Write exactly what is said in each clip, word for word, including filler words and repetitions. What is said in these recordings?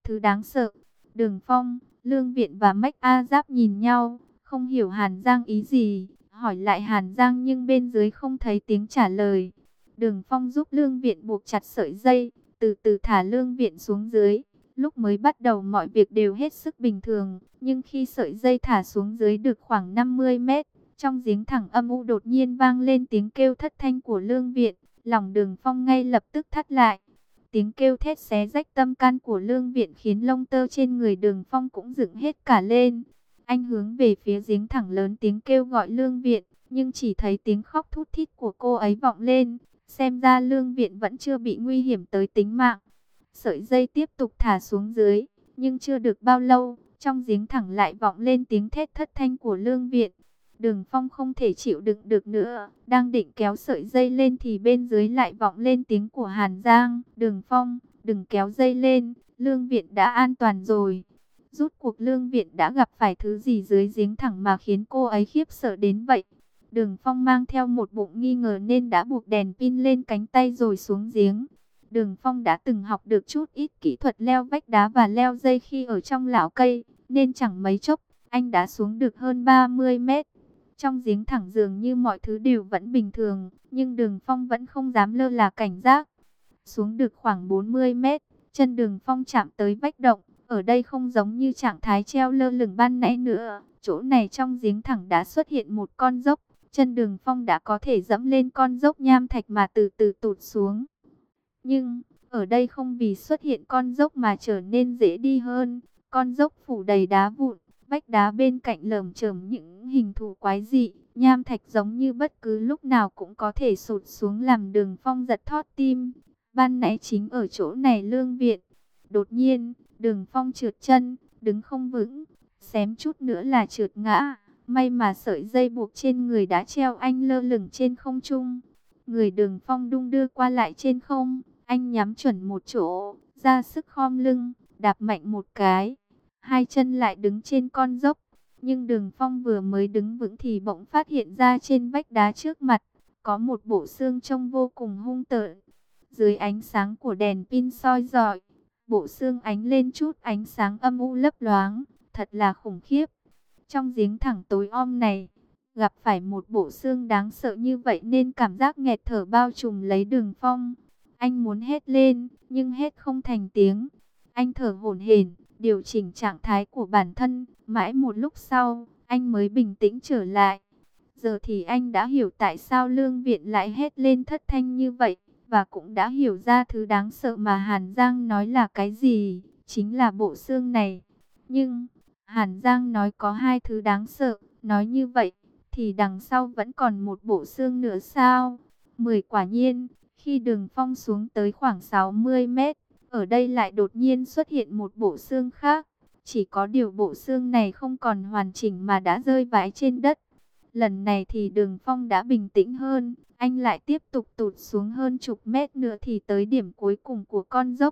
thứ đáng sợ. Đường Phong, Lương Viện và Mách A Giáp nhìn nhau, không hiểu Hàn Giang ý gì, hỏi lại Hàn Giang nhưng bên dưới không thấy tiếng trả lời. Đường Phong giúp Lương Viện buộc chặt sợi dây, từ từ thả Lương Viện xuống dưới. Lúc mới bắt đầu mọi việc đều hết sức bình thường, nhưng khi sợi dây thả xuống dưới được khoảng năm mươi mét, trong giếng thẳng âm u đột nhiên vang lên tiếng kêu thất thanh của Lương Viện, lòng Đường Phong ngay lập tức thắt lại. Tiếng kêu thét xé rách tâm can của Lương Viện khiến lông tơ trên người Đường Phong cũng dựng hết cả lên. Anh hướng về phía giếng thẳng lớn tiếng kêu gọi Lương Viện, nhưng chỉ thấy tiếng khóc thút thít của cô ấy vọng lên. Xem ra Lương Viện vẫn chưa bị nguy hiểm tới tính mạng. Sợi dây tiếp tục thả xuống dưới, nhưng chưa được bao lâu, trong giếng thẳng lại vọng lên tiếng thét thất thanh của Lương Viện. Đường Phong không thể chịu đựng được nữa, đang định kéo sợi dây lên thì bên dưới lại vọng lên tiếng của Hàn Giang. Đường Phong, đừng kéo dây lên, Lương Viện đã an toàn rồi. Rút cuộc Lương Viện đã gặp phải thứ gì dưới giếng thẳng mà khiến cô ấy khiếp sợ đến vậy? Đường Phong mang theo một bụng nghi ngờ nên đã buộc đèn pin lên cánh tay rồi xuống giếng. Đường Phong đã từng học được chút ít kỹ thuật leo vách đá và leo dây khi ở trong lão cây, nên chẳng mấy chốc, anh đã xuống được hơn ba mươi mét. Trong giếng thẳng dường như mọi thứ đều vẫn bình thường, nhưng Đường Phong vẫn không dám lơ là cảnh giác. Xuống được khoảng bốn mươi mét, chân Đường Phong chạm tới vách động, ở đây không giống như trạng thái treo lơ lửng ban nãy nữa. Chỗ này trong giếng thẳng đã xuất hiện một con dốc, chân Đường Phong đã có thể dẫm lên con dốc nham thạch mà từ từ tụt xuống. Nhưng, ở đây không vì xuất hiện con dốc mà trở nên dễ đi hơn. Con dốc phủ đầy đá vụn, vách đá bên cạnh lởm chởm những hình thù quái dị. Nham thạch giống như bất cứ lúc nào cũng có thể sụt xuống làm Đường Phong giật thót tim. Ban nãy chính ở chỗ này Lương Viện. Đột nhiên, Đường Phong trượt chân, đứng không vững, xém chút nữa là trượt ngã. May mà sợi dây buộc trên người đã treo anh lơ lửng trên không trung. Người Đường Phong đung đưa qua lại trên không, anh nhắm chuẩn một chỗ, ra sức khom lưng, đạp mạnh một cái. Hai chân lại đứng trên con dốc, nhưng Đường Phong vừa mới đứng vững thì bỗng phát hiện ra trên vách đá trước mặt, có một bộ xương trông vô cùng hung tợn. Dưới ánh sáng của đèn pin soi rọi, bộ xương ánh lên chút ánh sáng âm u lấp loáng, thật là khủng khiếp. Trong giếng thẳng tối om này, gặp phải một bộ xương đáng sợ như vậy nên cảm giác nghẹt thở bao trùm lấy Đường Phong. Anh muốn hét lên, nhưng hét không thành tiếng. Anh thở hổn hển, điều chỉnh trạng thái của bản thân. Mãi một lúc sau, anh mới bình tĩnh trở lại. Giờ thì anh đã hiểu tại sao Lương Viện lại hét lên thất thanh như vậy. Và cũng đã hiểu ra thứ đáng sợ mà Hàn Giang nói là cái gì. Chính là bộ xương này. Nhưng, Hàn Giang nói có hai thứ đáng sợ. Nói như vậy, thì đằng sau vẫn còn một bộ xương nữa sao? Mười quả nhiên, khi Đường Phong xuống tới khoảng sáu mươi mét, ở đây lại đột nhiên xuất hiện một bộ xương khác. Chỉ có điều bộ xương này không còn hoàn chỉnh mà đã rơi vãi trên đất. Lần này thì Đường Phong đã bình tĩnh hơn, anh lại tiếp tục tụt xuống hơn chục mét nữa thì tới điểm cuối cùng của con dốc.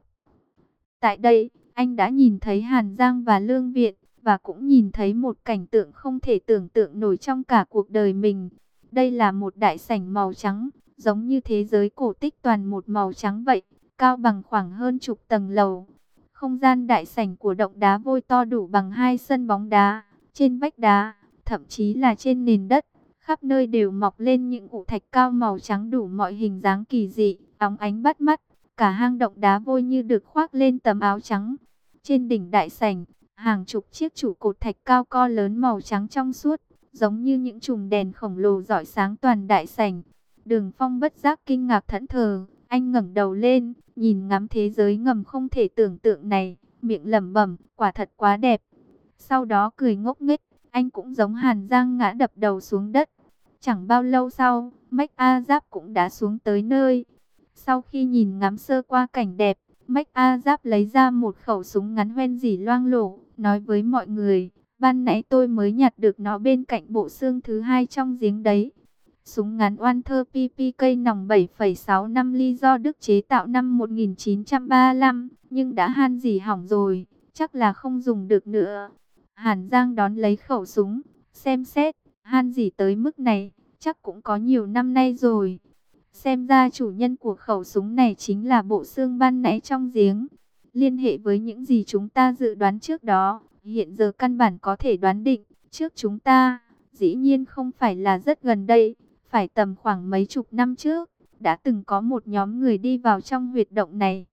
Tại đây, anh đã nhìn thấy Hàn Giang và Lương Viện, và cũng nhìn thấy một cảnh tượng không thể tưởng tượng nổi trong cả cuộc đời mình. Đây là một đại sảnh màu trắng, giống như thế giới cổ tích toàn một màu trắng vậy, cao bằng khoảng hơn chục tầng lầu. Không gian đại sảnh của động đá vôi to đủ bằng hai sân bóng đá, trên vách đá, thậm chí là trên nền đất, khắp nơi đều mọc lên những ụ thạch cao màu trắng đủ mọi hình dáng kỳ dị, óng ánh bắt mắt. Cả hang động đá vôi như được khoác lên tấm áo trắng. Trên đỉnh đại sảnh, hàng chục chiếc trụ cột thạch cao co lớn màu trắng trong suốt, giống như những chùm đèn khổng lồ rọi sáng toàn đại sảnh. Đường Phong bất giác kinh ngạc thẫn thờ, anh ngẩng đầu lên, nhìn ngắm thế giới ngầm không thể tưởng tượng này, miệng lẩm bẩm, quả thật quá đẹp. Sau đó cười ngốc nghếch, anh cũng giống Hàn Giang ngã đập đầu xuống đất. Chẳng bao lâu sau, Mách A Giáp cũng đã xuống tới nơi. Sau khi nhìn ngắm sơ qua cảnh đẹp, Mách A Giáp lấy ra một khẩu súng ngắn hoen rỉ loang lổ, nói với mọi người, ban nãy tôi mới nhặt được nó bên cạnh bộ xương thứ hai trong giếng đấy. Súng ngắn Walther pê pê cây nòng bảy phẩy sáu năm ly do Đức chế tạo năm một nghìn chín trăm ba mươi lăm, nhưng đã han rỉ hỏng rồi, chắc là không dùng được nữa. Hàn Giang đón lấy khẩu súng, xem xét, han rỉ tới mức này, chắc cũng có nhiều năm nay rồi. Xem ra chủ nhân của khẩu súng này chính là bộ xương ban nãy trong giếng. Liên hệ với những gì chúng ta dự đoán trước đó, hiện giờ căn bản có thể đoán định, trước chúng ta, dĩ nhiên không phải là rất gần đây, phải tầm khoảng mấy chục năm trước, đã từng có một nhóm người đi vào trong huyệt động này.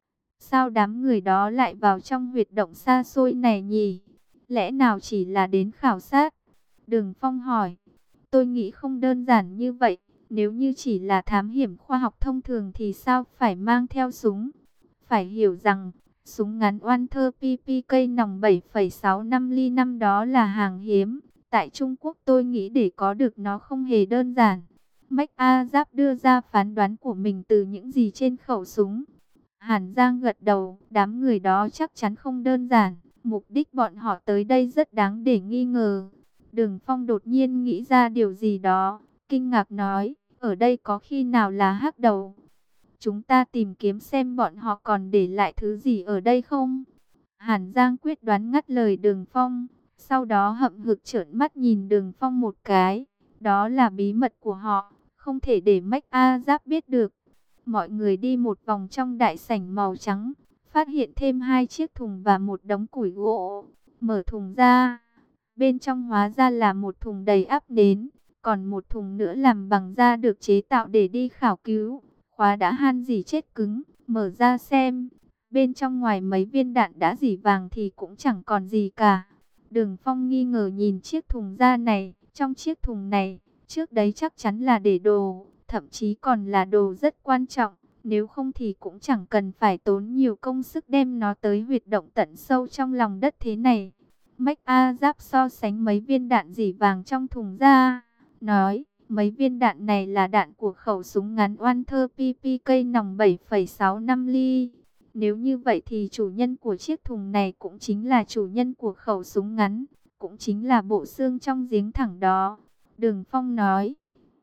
Sao đám người đó lại vào trong huyệt động xa xôi này nhỉ? Lẽ nào chỉ là đến khảo sát? Đường Phong hỏi. Tôi nghĩ không đơn giản như vậy. Nếu như chỉ là thám hiểm khoa học thông thường thì sao phải mang theo súng? Phải hiểu rằng, súng ngắn Walther pê pê ca nòng bảy phẩy sáu năm ly năm đó là hàng hiếm. Tại Trung Quốc tôi nghĩ để có được nó không hề đơn giản. MacArthur đưa ra phán đoán của mình từ những gì trên khẩu súng. Hàn Giang gật đầu, đám người đó chắc chắn không đơn giản. Mục đích bọn họ tới đây rất đáng để nghi ngờ. Đường Phong đột nhiên nghĩ ra điều gì đó, kinh ngạc nói, ở đây có khi nào là hắc đầu? Chúng ta tìm kiếm xem bọn họ còn để lại thứ gì ở đây không? Hàn Giang quyết đoán ngắt lời Đường Phong, sau đó hậm hực trợn mắt nhìn Đường Phong một cái. Đó là bí mật của họ, không thể để MacArthur biết được. Mọi người đi một vòng trong đại sảnh màu trắng, phát hiện thêm hai chiếc thùng và một đống củi gỗ. Mở thùng ra, bên trong hóa ra là một thùng đầy ắp nến, còn một thùng nữa làm bằng da được chế tạo để đi khảo cứu. Khóa đã han rỉ chết cứng, mở ra xem, bên trong ngoài mấy viên đạn đã rỉ vàng thì cũng chẳng còn gì cả. Đường Phong nghi ngờ nhìn chiếc thùng da này, trong chiếc thùng này, trước đấy chắc chắn là để đồ, thậm chí còn là đồ rất quan trọng, nếu không thì cũng chẳng cần phải tốn nhiều công sức đem nó tới huyệt động tận sâu trong lòng đất thế này. MacArthur so sánh mấy viên đạn rỉ vàng trong thùng ra, nói, mấy viên đạn này là đạn của khẩu súng ngắn Walther pê pê ca nòng bảy phẩy sáu năm ly. Nếu như vậy thì chủ nhân của chiếc thùng này cũng chính là chủ nhân của khẩu súng ngắn, cũng chính là bộ xương trong giếng thẳng đó. Đường Phong nói.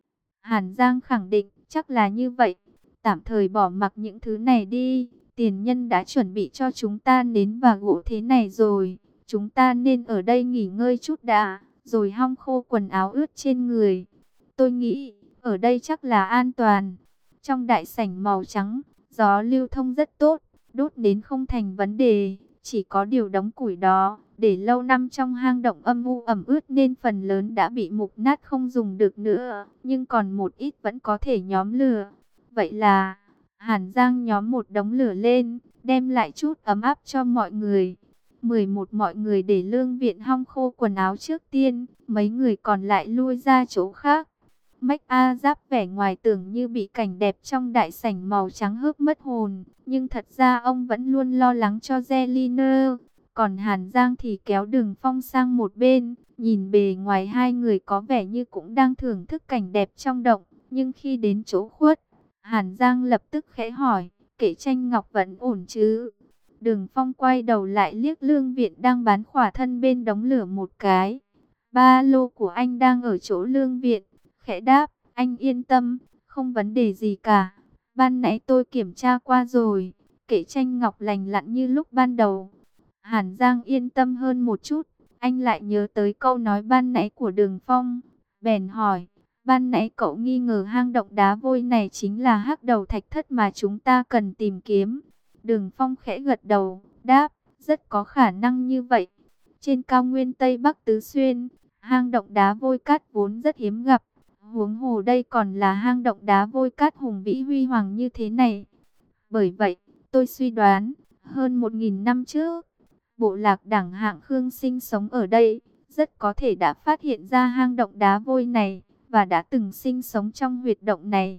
Hàn Giang khẳng định, chắc là như vậy. Tạm thời bỏ mặc những thứ này đi. Tiền nhân đã chuẩn bị cho chúng ta nến và gỗ thế này rồi. Chúng ta nên ở đây nghỉ ngơi chút đã, rồi hong khô quần áo ướt trên người. Tôi nghĩ, ở đây chắc là an toàn. Trong đại sảnh màu trắng, gió lưu thông rất tốt, đốt nến không thành vấn đề. Chỉ có điều đống củi đó, để lâu năm trong hang động âm u ẩm ướt nên phần lớn đã bị mục nát không dùng được nữa. Nhưng còn một ít vẫn có thể nhóm lửa. Vậy là, Hàn Giang nhóm một đống lửa lên, đem lại chút ấm áp cho mọi người. mười một mọi người để Lương Viện hong khô quần áo trước tiên, mấy người còn lại lui ra chỗ khác. MacArthur vẻ ngoài tưởng như bị cảnh đẹp trong đại sảnh màu trắng hớp mất hồn, nhưng thật ra ông vẫn luôn lo lắng cho Zelina. Còn Hàn Giang thì kéo Đường Phong sang một bên, nhìn bề ngoài hai người có vẻ như cũng đang thưởng thức cảnh đẹp trong động, nhưng khi đến chỗ khuất, Hàn Giang lập tức khẽ hỏi, Kệ Tranh Ngọc vẫn ổn chứ? Đường Phong quay đầu lại liếc Lương Viện đang bán khỏa thân bên đống lửa một cái. Ba lô của anh đang ở chỗ Lương Viện. Khẽ đáp, anh yên tâm, không vấn đề gì cả. Ban nãy tôi kiểm tra qua rồi. Kệ Tranh Ngọc lành lặn như lúc ban đầu. Hàn Giang yên tâm hơn một chút. Anh lại nhớ tới câu nói ban nãy của Đường Phong. Bèn hỏi, ban nãy cậu nghi ngờ hang động đá vôi này chính là hắc đầu thạch thất mà chúng ta cần tìm kiếm. Đường Phong khẽ gật đầu, đáp, rất có khả năng như vậy. Trên cao nguyên Tây Bắc Tứ Xuyên, hang động đá vôi cát vốn rất hiếm gặp. Huống hồ đây còn là hang động đá vôi cát hùng vĩ huy hoàng như thế này. Bởi vậy, tôi suy đoán, hơn một nghìn năm trước, bộ lạc đẳng hạng Khương sinh sống ở đây, rất có thể đã phát hiện ra hang động đá vôi này, và đã từng sinh sống trong huyệt động này.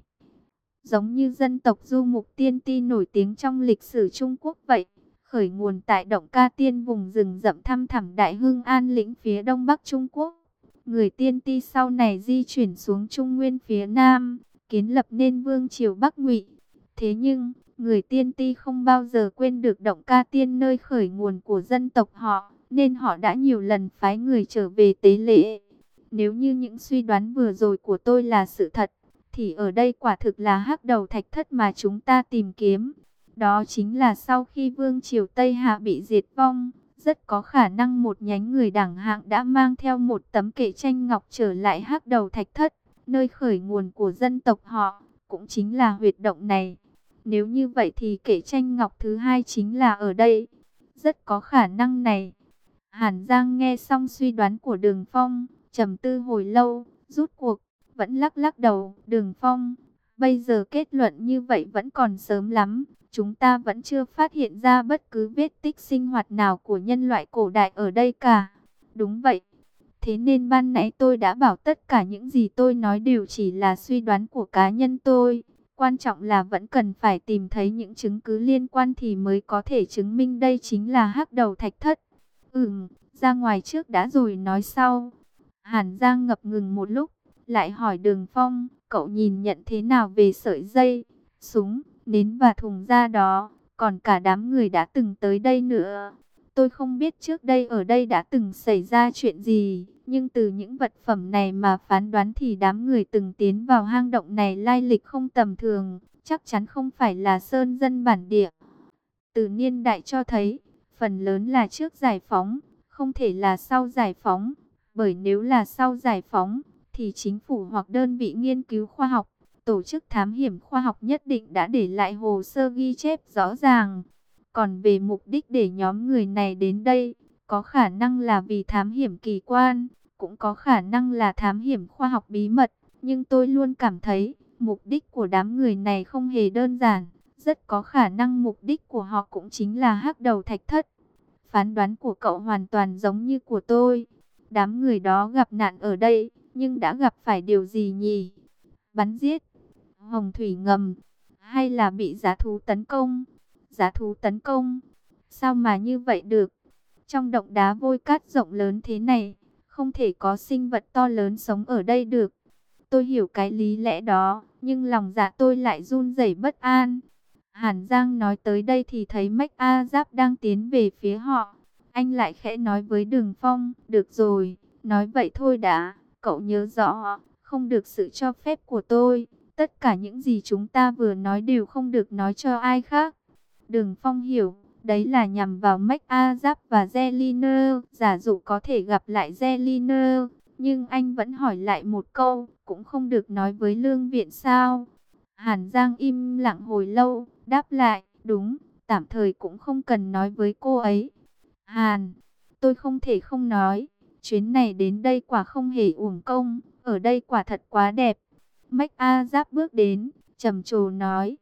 Giống như dân tộc Du Mục Tiên Ti nổi tiếng trong lịch sử Trung Quốc vậy, khởi nguồn tại động Ca Tiên vùng rừng rậm thăm thẳm Đại Hưng An lĩnh phía đông bắc Trung Quốc. Người Tiên Ti sau này di chuyển xuống Trung Nguyên phía Nam, kiến lập nên vương triều Bắc Ngụy. Thế nhưng, người Tiên Ti không bao giờ quên được động Ca Tiên nơi khởi nguồn của dân tộc họ, nên họ đã nhiều lần phái người trở về tế lễ. Nếu như những suy đoán vừa rồi của tôi là sự thật, thì ở đây quả thực là hắc đầu thạch thất mà chúng ta tìm kiếm. Đó chính là sau khi vương triều Tây Hạ bị diệt vong, rất có khả năng một nhánh người đẳng hạng đã mang theo một tấm kệ tranh ngọc trở lại hắc đầu thạch thất, nơi khởi nguồn của dân tộc họ, cũng chính là huyệt động này. Nếu như vậy thì kệ tranh ngọc thứ hai chính là ở đây. Rất có khả năng này. Hàn Giang nghe xong suy đoán của Đường Phong, trầm tư hồi lâu, rút cuộc, vẫn lắc lắc đầu. Đường Phong, bây giờ kết luận như vậy vẫn còn sớm lắm. Chúng ta vẫn chưa phát hiện ra bất cứ vết tích sinh hoạt nào của nhân loại cổ đại ở đây cả. Đúng vậy. Thế nên ban nãy tôi đã bảo tất cả những gì tôi nói đều chỉ là suy đoán của cá nhân tôi. Quan trọng là vẫn cần phải tìm thấy những chứng cứ liên quan thì mới có thể chứng minh đây chính là hắc đầu thạch thất. Ừm, ra ngoài trước đã rồi nói sau. Hàn Giang ngập ngừng một lúc, lại hỏi Đường Phong, cậu nhìn nhận thế nào về sợi dây, súng, nến và thùng da đó, còn cả đám người đã từng tới đây nữa. Tôi không biết trước đây ở đây đã từng xảy ra chuyện gì, nhưng từ những vật phẩm này mà phán đoán thì đám người từng tiến vào hang động này lai lịch không tầm thường, chắc chắn không phải là sơn dân bản địa. Từ niên đại cho thấy, phần lớn là trước giải phóng, không thể là sau giải phóng, bởi nếu là sau giải phóng, thì chính phủ hoặc đơn vị nghiên cứu khoa học, tổ chức thám hiểm khoa học nhất định đã để lại hồ sơ ghi chép rõ ràng. Còn về mục đích để nhóm người này đến đây, có khả năng là vì thám hiểm kỳ quan, cũng có khả năng là thám hiểm khoa học bí mật. Nhưng tôi luôn cảm thấy, mục đích của đám người này không hề đơn giản. Rất có khả năng mục đích của họ cũng chính là hắc đầu thạch thất. Phán đoán của cậu hoàn toàn giống như của tôi. Đám người đó gặp nạn ở đây, nhưng đã gặp phải điều gì nhỉ? Bắn giết, hồng thủy ngầm, hay là bị dã thú tấn công? Dã thú tấn công? Sao mà như vậy được? Trong động đá vôi cát rộng lớn thế này, không thể có sinh vật to lớn sống ở đây được. Tôi hiểu cái lý lẽ đó, nhưng lòng dạ tôi lại run rẩy bất an. Hàn Giang nói tới đây thì thấy Mách A Giáp đang tiến về phía họ. Anh lại khẽ nói với Đường Phong, được rồi, nói vậy thôi đã, cậu nhớ rõ, không được sự cho phép của tôi. Tất cả những gì chúng ta vừa nói đều không được nói cho ai khác. Đường Phong hiểu, đấy là nhằm vào Mách A Giáp và Zeliner, giả dụ có thể gặp lại Zeliner. Nhưng anh vẫn hỏi lại một câu, cũng không được nói với Lương Viện sao? Hàn Giang im lặng hồi lâu, đáp lại, đúng, tạm thời cũng không cần nói với cô ấy. Hàn, tôi không thể không nói, chuyến này đến đây quả không hề uổng công, ở đây quả thật quá đẹp. Mách A Giáp bước đến, trầm trồ nói.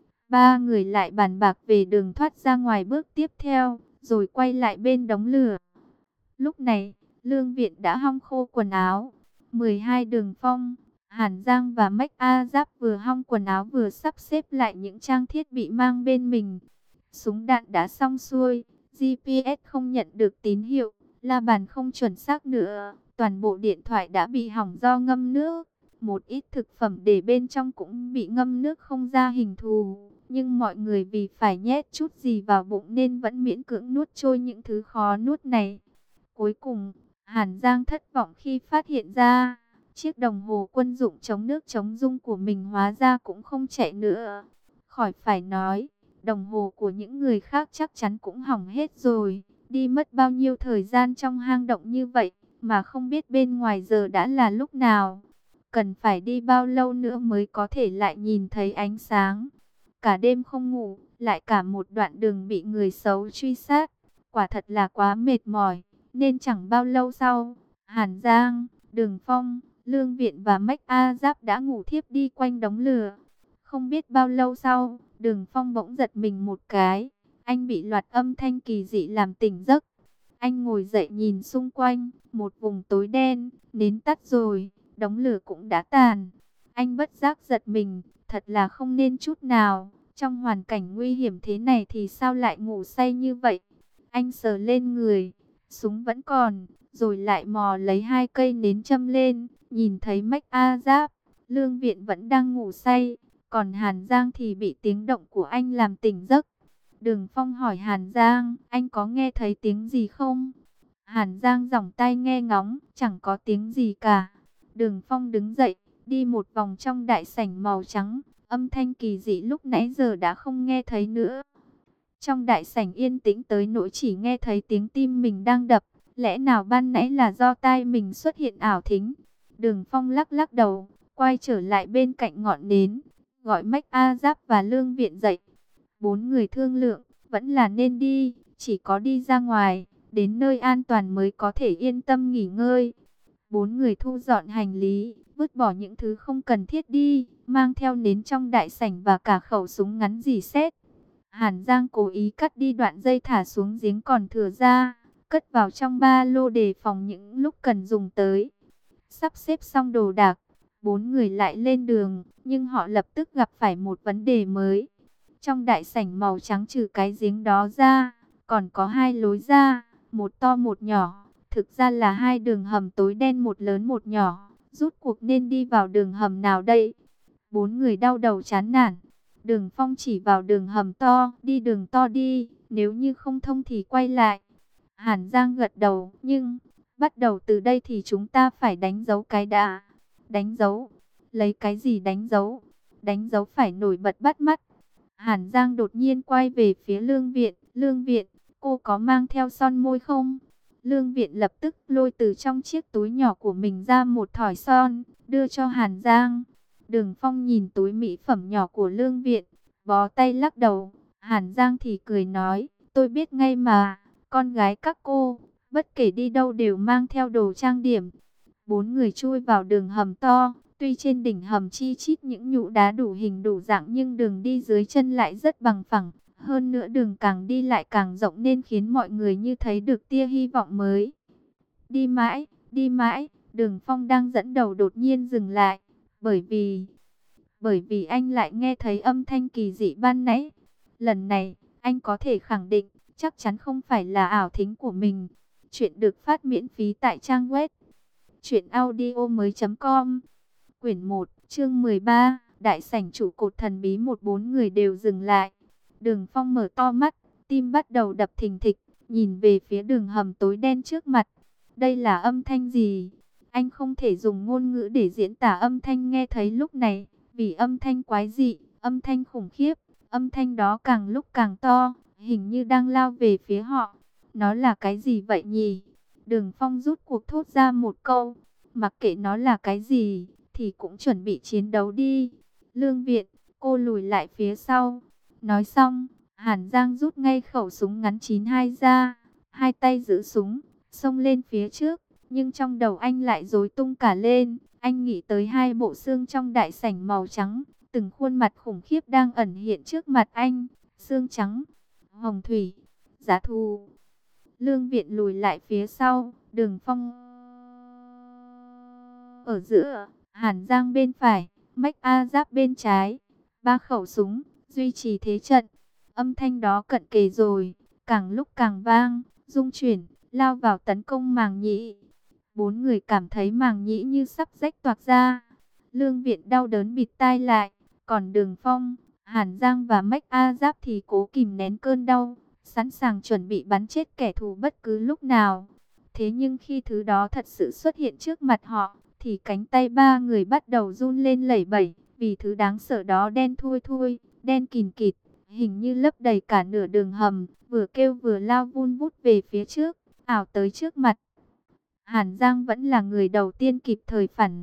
Ba người lại bàn bạc về đường thoát ra ngoài bước tiếp theo, rồi quay lại bên đống lửa. Lúc này, Lương Viện đã hong khô quần áo. mười hai Đường Phong, Hàn Giang và Mách A Giáp vừa hong quần áo vừa sắp xếp lại những trang thiết bị mang bên mình. Súng đạn đã xong xuôi, giê pê ét không nhận được tín hiệu, la bàn không chuẩn xác nữa. Toàn bộ điện thoại đã bị hỏng do ngâm nước. Một ít thực phẩm để bên trong cũng bị ngâm nước không ra hình thù. Nhưng mọi người vì phải nhét chút gì vào bụng nên vẫn miễn cưỡng nuốt trôi những thứ khó nuốt này. Cuối cùng, Hàn Giang thất vọng khi phát hiện ra, chiếc đồng hồ quân dụng chống nước chống rung của mình hóa ra cũng không chạy nữa. Khỏi phải nói, đồng hồ của những người khác chắc chắn cũng hỏng hết rồi. Đi mất bao nhiêu thời gian trong hang động như vậy, mà không biết bên ngoài giờ đã là lúc nào. Cần phải đi bao lâu nữa mới có thể lại nhìn thấy ánh sáng. Cả đêm không ngủ, lại cả một đoạn đường bị người xấu truy sát. Quả thật là quá mệt mỏi. Nên chẳng bao lâu sau, Hàn Giang, Đường Phong, Lương Viện và Mách A Giáp đã ngủ thiếp đi quanh đống lửa. Không biết bao lâu sau, Đường Phong bỗng giật mình một cái. Anh bị loạt âm thanh kỳ dị làm tỉnh giấc. Anh ngồi dậy nhìn xung quanh, một vùng tối đen, nến tắt rồi, đống lửa cũng đã tàn. Anh bất giác giật mình, thật là không nên chút nào. Trong hoàn cảnh nguy hiểm thế này thì sao lại ngủ say như vậy? Anh sờ lên người, súng vẫn còn, rồi lại mò lấy hai cây nến châm lên, nhìn thấy Mách A Giáp, Lương Viện vẫn đang ngủ say, còn Hàn Giang thì bị tiếng động của anh làm tỉnh giấc. Đường Phong hỏi Hàn Giang, anh có nghe thấy tiếng gì không? Hàn Giang giỏng tai nghe ngóng, chẳng có tiếng gì cả. Đường Phong đứng dậy, đi một vòng trong đại sảnh màu trắng, âm thanh kỳ dị lúc nãy giờ đã không nghe thấy nữa. Trong đại sảnh yên tĩnh tới nỗi chỉ nghe thấy tiếng tim mình đang đập, lẽ nào ban nãy là do tai mình xuất hiện ảo thính? Đường Phong lắc lắc đầu, quay trở lại bên cạnh ngọn nến, gọi Mách A Giáp và Lương Viện dậy. Bốn người thương lượng, vẫn là nên đi, chỉ có đi ra ngoài, đến nơi an toàn mới có thể yên tâm nghỉ ngơi. Bốn người thu dọn hành lý, vứt bỏ những thứ không cần thiết đi, mang theo nến trong đại sảnh và cả khẩu súng ngắn rỉ sét. Hàn Giang cố ý cắt đi đoạn dây thả xuống giếng còn thừa ra, cất vào trong ba lô đề phòng những lúc cần dùng tới. Sắp xếp xong đồ đạc, bốn người lại lên đường, nhưng họ lập tức gặp phải một vấn đề mới. Trong đại sảnh màu trắng trừ cái giếng đó ra, còn có hai lối ra, một to một nhỏ. Thực ra là hai đường hầm tối đen, một lớn một nhỏ. Rút cuộc nên đi vào đường hầm nào đây? Bốn người đau đầu chán nản. Đường Phong chỉ vào đường hầm to, đi đường to đi, nếu như không thông thì quay lại. Hàn Giang gật đầu, nhưng bắt đầu từ đây thì chúng ta phải đánh dấu cái đã. Đánh dấu? Lấy cái gì đánh dấu? Đánh dấu phải nổi bật bắt mắt. Hàn Giang đột nhiên quay về phía Lương Viện. Lương Viện, cô có mang theo son môi không? Lương Viện lập tức lôi từ trong chiếc túi nhỏ của mình ra một thỏi son, đưa cho Hàn Giang. Đường Phong nhìn túi mỹ phẩm nhỏ của Lương Viện, bó tay lắc đầu. Hàn Giang thì cười nói, tôi biết ngay mà, con gái các cô, bất kể đi đâu đều mang theo đồ trang điểm. Bốn người chui vào đường hầm to, tuy trên đỉnh hầm chi chít những nhũ đá đủ hình đủ dạng nhưng đường đi dưới chân lại rất bằng phẳng. Hơn nữa đường càng đi lại càng rộng nên khiến mọi người như thấy được tia hy vọng mới. Đi mãi, đi mãi, Đường Phong đang dẫn đầu đột nhiên dừng lại, bởi vì... Bởi vì anh lại nghe thấy âm thanh kỳ dị ban nãy. Lần này, anh có thể khẳng định, chắc chắn không phải là ảo thính của mình. Chuyện được phát miễn phí tại trang web truyện audio mới chấm com. Quyển một, chương mười ba, đại sảnh trụ cột thần bí. Một bốn người đều dừng lại. Đường Phong mở to mắt, tim bắt đầu đập thình thịch, nhìn về phía đường hầm tối đen trước mặt. Đây là âm thanh gì? Anh không thể dùng ngôn ngữ để diễn tả âm thanh nghe thấy lúc này, vì âm thanh quái dị, âm thanh khủng khiếp, âm thanh đó càng lúc càng to, hình như đang lao về phía họ. Nó là cái gì vậy nhỉ? Đường Phong rút cuộc thốt ra một câu, mặc kệ nó là cái gì, thì cũng chuẩn bị chiến đấu đi. Lương Viện, cô lùi lại phía sau. Nói xong, Hàn Giang rút ngay khẩu súng ngắn chín hai ra, hai tay giữ súng, xông lên phía trước, nhưng trong đầu anh lại rối tung cả lên. Anh nghĩ tới hai bộ xương trong đại sảnh màu trắng, từng khuôn mặt khủng khiếp đang ẩn hiện trước mặt anh. Xương trắng, hồng thủy, giá thù. Lương Viện lùi lại phía sau, Đường Phong ở giữa, Hàn Giang bên phải, Mách A Giáp bên trái. Ba khẩu súng, duy trì thế trận. Âm thanh đó cận kề rồi, càng lúc càng vang, rung chuyển, lao vào tấn công màng nhĩ. Bốn người cảm thấy màng nhĩ như sắp rách toạc ra. Lương Viện đau đớn bịt tai lại, còn Đường Phong, Hàn Giang và Mách A Giáp thì cố kìm nén cơn đau, sẵn sàng chuẩn bị bắn chết kẻ thù bất cứ lúc nào. Thế nhưng khi thứ đó thật sự xuất hiện trước mặt họ, thì cánh tay ba người bắt đầu run lên lẩy bẩy, vì thứ đáng sợ đó đen thui thui, đen kìn kịt, hình như lấp đầy cả nửa đường hầm, vừa kêu vừa lao vun vút về phía trước, ảo tới trước mặt. Hàn Giang vẫn là người đầu tiên kịp thời phản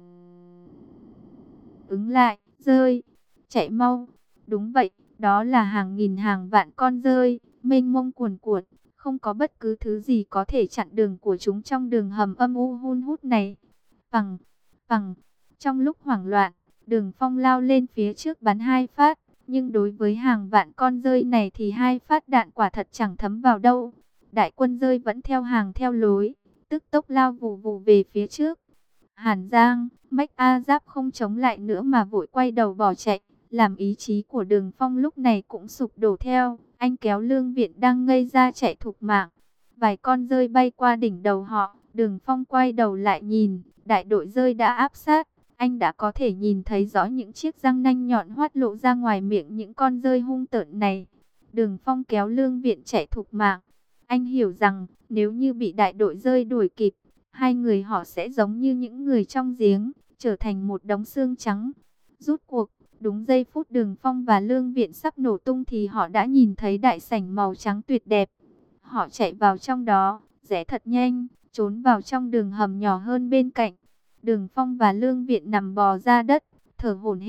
ứng lại, rơi, chạy mau. Đúng vậy, đó là hàng nghìn hàng vạn con rơi, mênh mông cuồn cuộn, không có bất cứ thứ gì có thể chặn đường của chúng trong đường hầm âm u hun hút này. Phằng, phằng, trong lúc hoảng loạn, Đường Phong lao lên phía trước bắn hai phát, nhưng đối với hàng vạn con rơi này thì hai phát đạn quả thật chẳng thấm vào đâu. Đại quân rơi vẫn theo hàng theo lối, tức tốc lao vù vù về phía trước. Hàn Giang, Mách A Giáp không chống lại nữa mà vội quay đầu bỏ chạy, làm ý chí của Đường Phong lúc này cũng sụp đổ theo. Anh kéo Lương Viện đang ngây ra chạy thục mạng. Vài con rơi bay qua đỉnh đầu họ, Đường Phong quay đầu lại nhìn, đại đội rơi đã áp sát. Anh đã có thể nhìn thấy rõ những chiếc răng nanh nhọn hoắt lộ ra ngoài miệng những con rơi hung tợn này. Đường Phong kéo Lương Viện chạy thục mạng. Anh hiểu rằng nếu như bị đại đội rơi đuổi kịp, hai người họ sẽ giống như những người trong giếng, trở thành một đống xương trắng. Rút cuộc, đúng giây phút Đường Phong và Lương Viện sắp nổ tung thì họ đã nhìn thấy đại sảnh màu trắng tuyệt đẹp. Họ chạy vào trong đó, rẽ thật nhanh, trốn vào trong đường hầm nhỏ hơn bên cạnh. Đường Phong và Lương Viện nằm bò ra đất, thở hổn hển,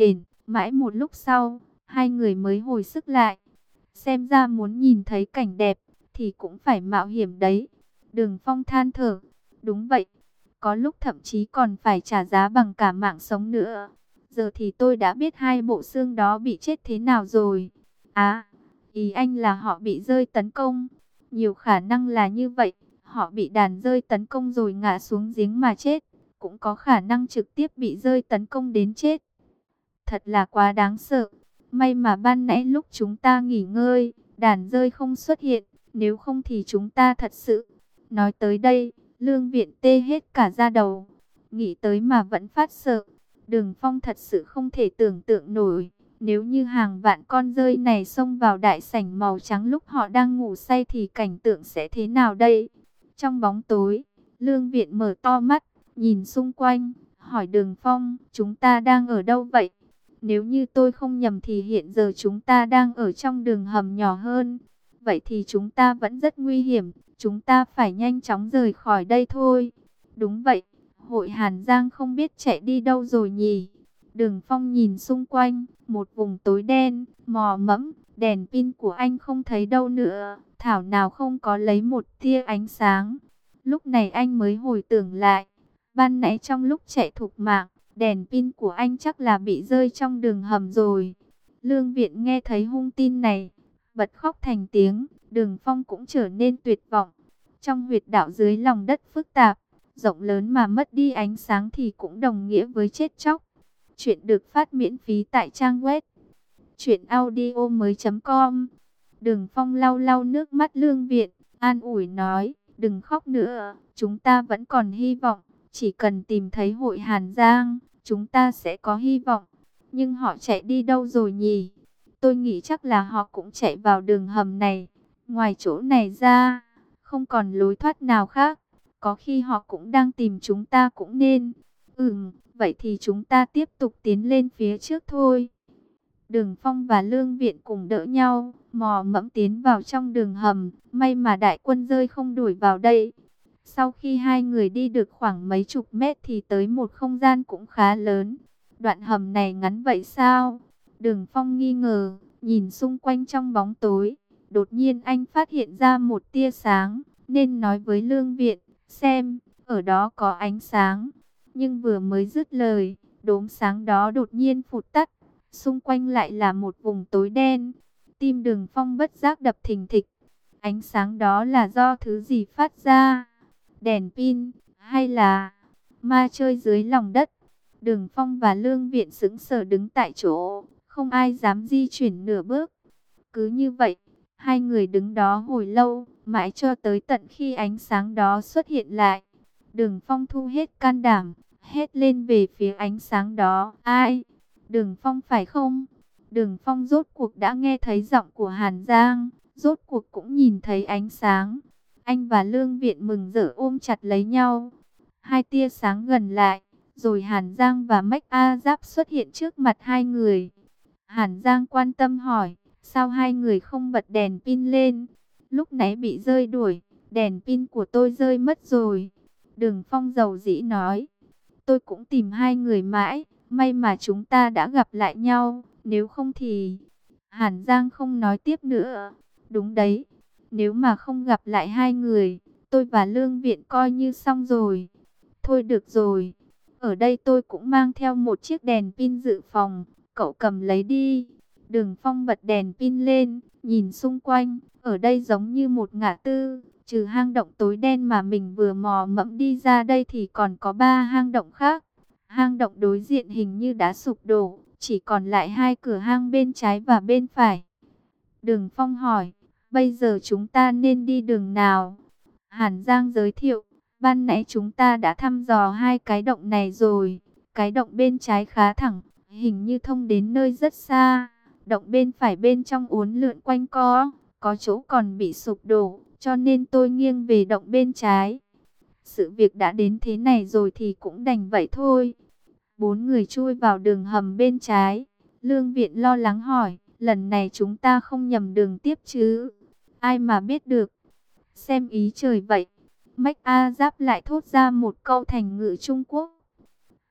Mãi một lúc sau, hai người mới hồi sức lại. Xem ra muốn nhìn thấy cảnh đẹp, thì cũng phải mạo hiểm đấy. Đường Phong than thở, đúng vậy, có lúc thậm chí còn phải trả giá bằng cả mạng sống nữa. Giờ thì tôi đã biết hai bộ xương đó bị chết thế nào rồi. À, ý anh là họ bị rơi tấn công. Nhiều khả năng là như vậy, họ bị đàn rơi tấn công rồi ngã xuống giếng mà chết. Cũng có khả năng trực tiếp bị rơi tấn công đến chết. Thật là quá đáng sợ. May mà ban nãy lúc chúng ta nghỉ ngơi, đàn rơi không xuất hiện. Nếu không thì chúng ta thật sự... Nói tới đây, Lương Viện tê hết cả da đầu. Nghĩ tới mà vẫn phát sợ. Đường Phong thật sự không thể tưởng tượng nổi. Nếu như hàng vạn con rơi này xông vào đại sảnh màu trắng lúc họ đang ngủ say thì cảnh tượng sẽ thế nào đây? Trong bóng tối, Lương Viện mở to mắt, nhìn xung quanh, hỏi Đường Phong, chúng ta đang ở đâu vậy? Nếu như tôi không nhầm thì hiện giờ chúng ta đang ở trong đường hầm nhỏ hơn. Vậy thì chúng ta vẫn rất nguy hiểm, chúng ta phải nhanh chóng rời khỏi đây thôi. Đúng vậy, Hội Hàn Giang không biết chạy đi đâu rồi nhỉ? Đường Phong nhìn xung quanh, một vùng tối đen, mò mẫm, đèn pin của anh không thấy đâu nữa, thảo nào không có lấy một tia ánh sáng. Lúc này anh mới hồi tưởng lại, ban nãy trong lúc chạy thục mạng, đèn pin của anh chắc là bị rơi trong đường hầm rồi. Lương Viện nghe thấy hung tin này, bật khóc thành tiếng. Đường Phong cũng trở nên tuyệt vọng. Trong huyệt đạo dưới lòng đất phức tạp, rộng lớn mà mất đi ánh sáng thì cũng đồng nghĩa với chết chóc. Chuyện được phát miễn phí tại trang web truyện audio mới chấm com. Đường Phong lau lau nước mắt Lương Viện, an ủi nói, đừng khóc nữa, chúng ta vẫn còn hy vọng. Chỉ cần tìm thấy Hội Hàn Giang, chúng ta sẽ có hy vọng. Nhưng họ chạy đi đâu rồi nhỉ? Tôi nghĩ chắc là họ cũng chạy vào đường hầm này. Ngoài chỗ này ra, không còn lối thoát nào khác. Có khi họ cũng đang tìm chúng ta cũng nên. Ừm, vậy thì chúng ta tiếp tục tiến lên phía trước thôi. Đường Phong và Lương Viện cùng đỡ nhau, mò mẫm tiến vào trong đường hầm. May mà đại quân rơi không đuổi vào đây. Sau khi hai người đi được khoảng mấy chục mét thì tới một không gian cũng khá lớn. Đoạn hầm này ngắn vậy sao? Đường Phong nghi ngờ, nhìn xung quanh trong bóng tối. Đột nhiên anh phát hiện ra một tia sáng, nên nói với Lương Viện, xem, ở đó có ánh sáng. Nhưng vừa mới dứt lời, đốm sáng đó đột nhiên phụt tắt, xung quanh lại là một vùng tối đen. Tim Đường Phong bất giác đập thình thịch. Ánh sáng đó là do thứ gì phát ra? Đèn pin, hay là ma chơi dưới lòng đất? Đường Phong và Lương Viện sững sờ đứng tại chỗ, không ai dám di chuyển nửa bước. Cứ như vậy, hai người đứng đó hồi lâu, mãi cho tới tận khi ánh sáng đó xuất hiện lại. Đường Phong thu hết can đảm, hét lên về phía ánh sáng đó. Ai? Đường Phong phải không? Đường Phong rốt cuộc đã nghe thấy giọng của Hàn Giang, rốt cuộc cũng nhìn thấy ánh sáng. Anh và Lương Viện mừng rỡ ôm chặt lấy nhau. Hai tia sáng gần lại, rồi Hàn Giang và Mách A Giáp xuất hiện trước mặt hai người. Hàn Giang quan tâm hỏi, sao hai người không bật đèn pin lên? Lúc nãy bị rơi đuổi, đèn pin của tôi rơi mất rồi. Đường Phong dầu dĩ nói, tôi cũng tìm hai người mãi, may mà chúng ta đã gặp lại nhau, nếu không thì... Hàn Giang không nói tiếp nữa. Đúng đấy, nếu mà không gặp lại hai người, tôi và Lương Viện coi như xong rồi. Thôi được rồi, ở đây tôi cũng mang theo một chiếc đèn pin dự phòng, cậu cầm lấy đi. Đường Phong bật đèn pin lên, nhìn xung quanh, ở đây giống như một ngã tư, trừ hang động tối đen mà mình vừa mò mẫm đi ra đây thì còn có ba hang động khác. Hang động đối diện hình như đã sụp đổ, chỉ còn lại hai cửa hang bên trái và bên phải. Đường Phong hỏi, bây giờ chúng ta nên đi đường nào? Hàn Giang giới thiệu, ban nãy chúng ta đã thăm dò hai cái động này rồi. Cái động bên trái khá thẳng, hình như thông đến nơi rất xa. Động bên phải bên trong uốn lượn quanh co, có chỗ còn bị sụp đổ, cho nên tôi nghiêng về động bên trái. Sự việc đã đến thế này rồi thì cũng đành vậy thôi. Bốn người chui vào đường hầm bên trái. Lương Viện lo lắng hỏi, lần này chúng ta không nhầm đường tiếp chứ? Ai mà biết được. Xem ý trời vậy. Mách A Giáp lại thốt ra một câu thành ngữ Trung Quốc.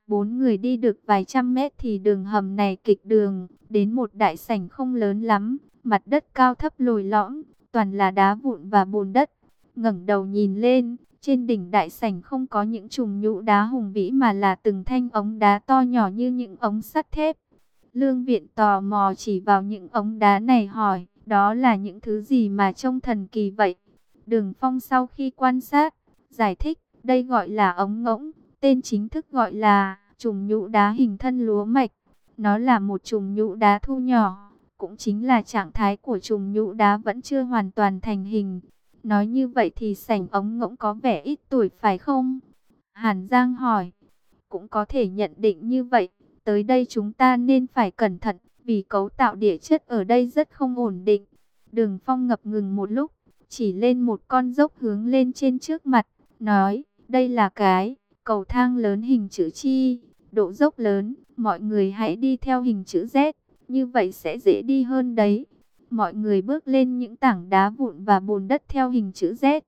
Bốn người đi được vài trăm mét thì đường hầm này kịch đường, đến một đại sảnh không lớn lắm, mặt đất cao thấp lồi lõm, toàn là đá vụn và bùn đất. Ngẩng đầu nhìn lên, trên đỉnh đại sảnh không có những chùm nhũ đá hùng vĩ mà là từng thanh ống đá to nhỏ như những ống sắt thép. Lương Viện tò mò chỉ vào những ống đá này hỏi, đó là những thứ gì mà trông thần kỳ vậy? Đường Phong sau khi quan sát, giải thích, đây gọi là ống ngỗng, tên chính thức gọi là chùm nhũ đá hình thân lúa mạch. Nó là một chùm nhũ đá thu nhỏ, cũng chính là trạng thái của chùm nhũ đá vẫn chưa hoàn toàn thành hình. Nói như vậy thì sảnh ống ngỗng có vẻ ít tuổi phải không? Hàn Giang hỏi. Cũng có thể nhận định như vậy. Tới đây chúng ta nên phải cẩn thận, vì cấu tạo địa chất ở đây rất không ổn định. Đường Phong ngập ngừng một lúc, chỉ lên một con dốc hướng lên trên trước mặt, nói, đây là cái cầu thang lớn hình chữ chi, độ dốc lớn, mọi người hãy đi theo hình chữ Z, như vậy sẽ dễ đi hơn đấy. Mọi người bước lên những tảng đá vụn và bùn đất theo hình chữ Z.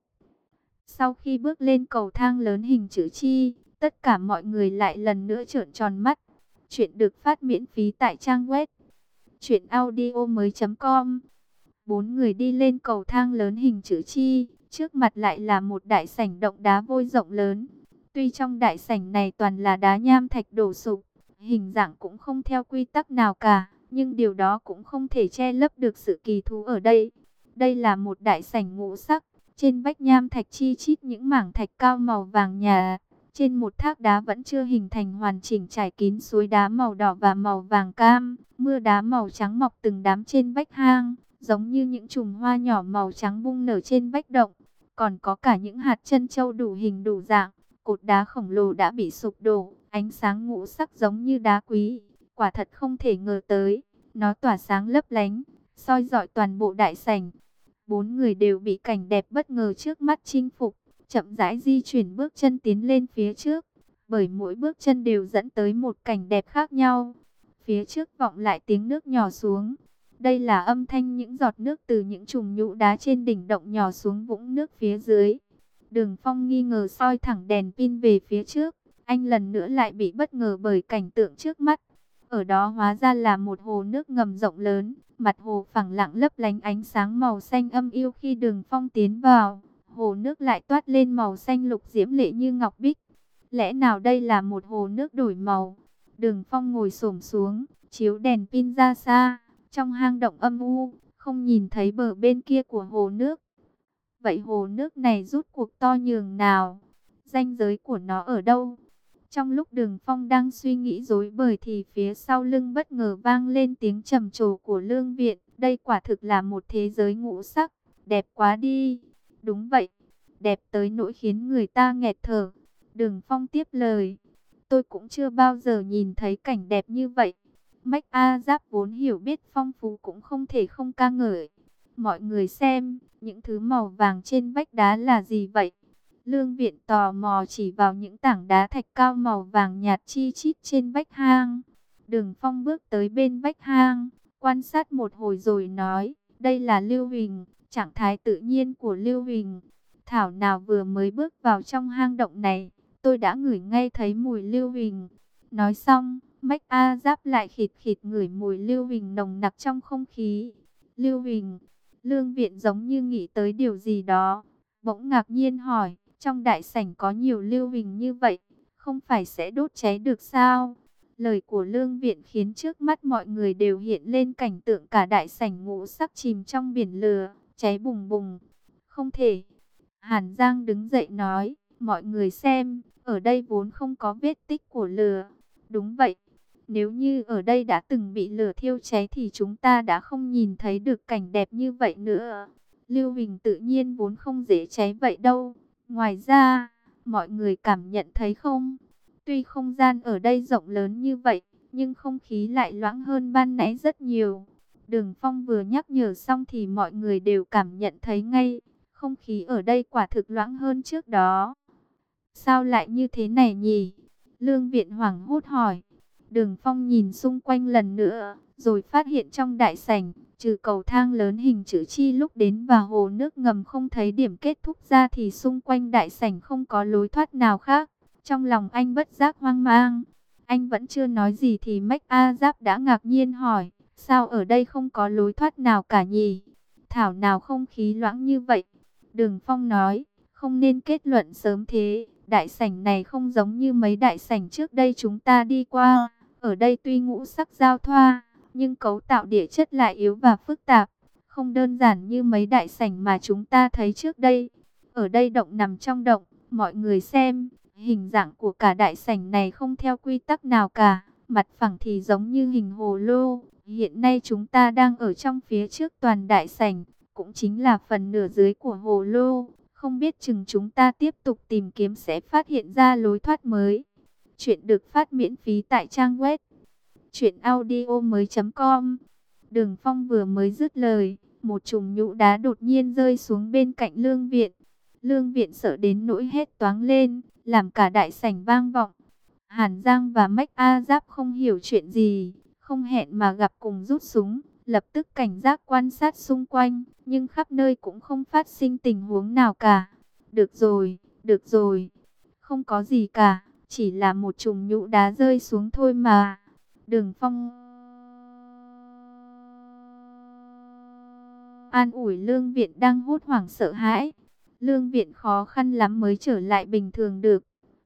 Sau khi bước lên cầu thang lớn hình chữ chi, tất cả mọi người lại lần nữa trợn tròn mắt. Chuyện được phát miễn phí tại trang web truyện audio mới chấm com. Bốn người đi lên cầu thang lớn hình chữ chi, trước mặt lại là một đại sảnh động đá vôi rộng lớn. Tuy trong đại sảnh này toàn là đá nham thạch đổ sụp, hình dạng cũng không theo quy tắc nào cả, nhưng điều đó cũng không thể che lấp được sự kỳ thú ở đây. Đây là một đại sảnh ngũ sắc, trên vách nham thạch chi chít những mảng thạch cao màu vàng nhà. Trên một thác đá vẫn chưa hình thành hoàn chỉnh trải kín suối đá màu đỏ và màu vàng cam, mưa đá màu trắng mọc từng đám trên vách hang, giống như những chùm hoa nhỏ màu trắng bung nở trên vách động. Còn có cả những hạt trân châu đủ hình đủ dạng, cột đá khổng lồ đã bị sụp đổ, ánh sáng ngũ sắc giống như đá quý, quả thật không thể ngờ tới. Nó tỏa sáng lấp lánh, soi rọi toàn bộ đại sảnh. Bốn người đều bị cảnh đẹp bất ngờ trước mắt chinh phục, chậm rãi di chuyển bước chân tiến lên phía trước, bởi mỗi bước chân đều dẫn tới một cảnh đẹp khác nhau. Phía trước vọng lại tiếng nước nhỏ xuống. Đây là âm thanh những giọt nước từ những chùm nhũ đá trên đỉnh động nhỏ xuống vũng nước phía dưới. Đường Phong nghi ngờ soi thẳng đèn pin về phía trước, anh lần nữa lại bị bất ngờ bởi cảnh tượng trước mắt. Ở đó hóa ra là một hồ nước ngầm rộng lớn, mặt hồ phẳng lặng lấp lánh ánh sáng màu xanh âm u. Khi Đường Phong tiến vào, hồ nước lại toát lên màu xanh lục diễm lệ như ngọc bích. Lẽ nào đây là một hồ nước đổi màu? Đường Phong ngồi xổm xuống, chiếu đèn pin ra xa, trong hang động âm u, không nhìn thấy bờ bên kia của hồ nước. Vậy hồ nước này rút cuộc to nhường nào? Ranh giới của nó ở đâu? Trong lúc Đường Phong đang suy nghĩ rối bời thì phía sau lưng bất ngờ vang lên tiếng trầm trồ của Lương Viện. Đây quả thực là một thế giới ngũ sắc, đẹp quá đi. Đúng vậy, đẹp tới nỗi khiến người ta nghẹt thở. Đường Phong tiếp lời, tôi cũng chưa bao giờ nhìn thấy cảnh đẹp như vậy. Mách A Giáp vốn hiểu biết phong phú cũng không thể không ca ngợi. Mọi người xem, những thứ màu vàng trên vách đá là gì vậy? Lương Viện tò mò chỉ vào những tảng đá thạch cao màu vàng nhạt chi chít trên vách hang. Đường Phong bước tới bên vách hang, quan sát một hồi rồi nói, đây là lưu huỳnh, trạng thái tự nhiên của lưu huỳnh. Thảo nào vừa mới bước vào trong hang động này, tôi đã ngửi ngay thấy mùi lưu huỳnh. Nói xong, Mách A Giáp lại khịt khịt ngửi mùi lưu huỳnh nồng nặc trong không khí. Lưu huỳnh, Lương Viện giống như nghĩ tới điều gì đó, bỗng ngạc nhiên hỏi, trong đại sảnh có nhiều lưu huỳnh như vậy, không phải sẽ đốt cháy được sao? Lời của Lương Viện khiến trước mắt mọi người đều hiện lên cảnh tượng cả đại sảnh ngũ sắc chìm trong biển lửa, cháy bùng bùng. Không thể. Hàn Giang đứng dậy nói, mọi người xem, ở đây vốn không có vết tích của lửa. Đúng vậy, nếu như ở đây đã từng bị lửa thiêu cháy thì chúng ta đã không nhìn thấy được cảnh đẹp như vậy nữa. Lưu huỳnh tự nhiên vốn không dễ cháy vậy đâu. Ngoài ra, mọi người cảm nhận thấy không? Tuy không gian ở đây rộng lớn như vậy, nhưng không khí lại loãng hơn ban nãy rất nhiều. Đường Phong vừa nhắc nhở xong thì mọi người đều cảm nhận thấy ngay, không khí ở đây quả thực loãng hơn trước đó. Sao lại như thế này nhỉ? Lương Viện hoảng hốt hỏi. Đường Phong nhìn xung quanh lần nữa, rồi phát hiện trong đại sảnh, trừ cầu thang lớn hình chữ chi lúc đến và hồ nước ngầm không thấy điểm kết thúc ra thì xung quanh đại sảnh không có lối thoát nào khác. Trong lòng anh bất giác hoang mang. Anh vẫn chưa nói gì thì Mách A Giáp đã ngạc nhiên hỏi, sao ở đây không có lối thoát nào cả nhỉ? Thảo nào không khí loãng như vậy. Đường Phong nói, không nên kết luận sớm thế. Đại sảnh này không giống như mấy đại sảnh trước đây chúng ta đi qua. Ở đây tuy ngũ sắc giao thoa, nhưng cấu tạo địa chất lại yếu và phức tạp. Không đơn giản như mấy đại sảnh mà chúng ta thấy trước đây. Ở đây động nằm trong động, mọi người xem. Hình dạng của cả đại sảnh này không theo quy tắc nào cả. Mặt phẳng thì giống như hình hồ lô. Hiện nay chúng ta đang ở trong phía trước toàn đại sảnh, cũng chính là phần nửa dưới của hồ lô. Không biết chừng chúng ta tiếp tục tìm kiếm sẽ phát hiện ra lối thoát mới. Chuyện được phát miễn phí tại trang web truyện audio mới chấm com. Đường Phong vừa mới dứt lời, một chùm nhũ đá đột nhiên rơi xuống bên cạnh Lương Viện. Lương Viện sợ đến nỗi hét toáng lên, làm cả đại sảnh vang vọng. Hàn Giang và Mách A Giáp không hiểu chuyện gì, không hẹn mà gặp cùng rút súng, lập tức cảnh giác quan sát xung quanh, nhưng khắp nơi cũng không phát sinh tình huống nào cả. Được rồi, được rồi, không có gì cả, chỉ là một chùm nhũ đá rơi xuống thôi mà. Đường Phong an ủi Lương Viện đang hốt hoảng sợ hãi. Lương Viện khó khăn lắm mới trở lại bình thường được.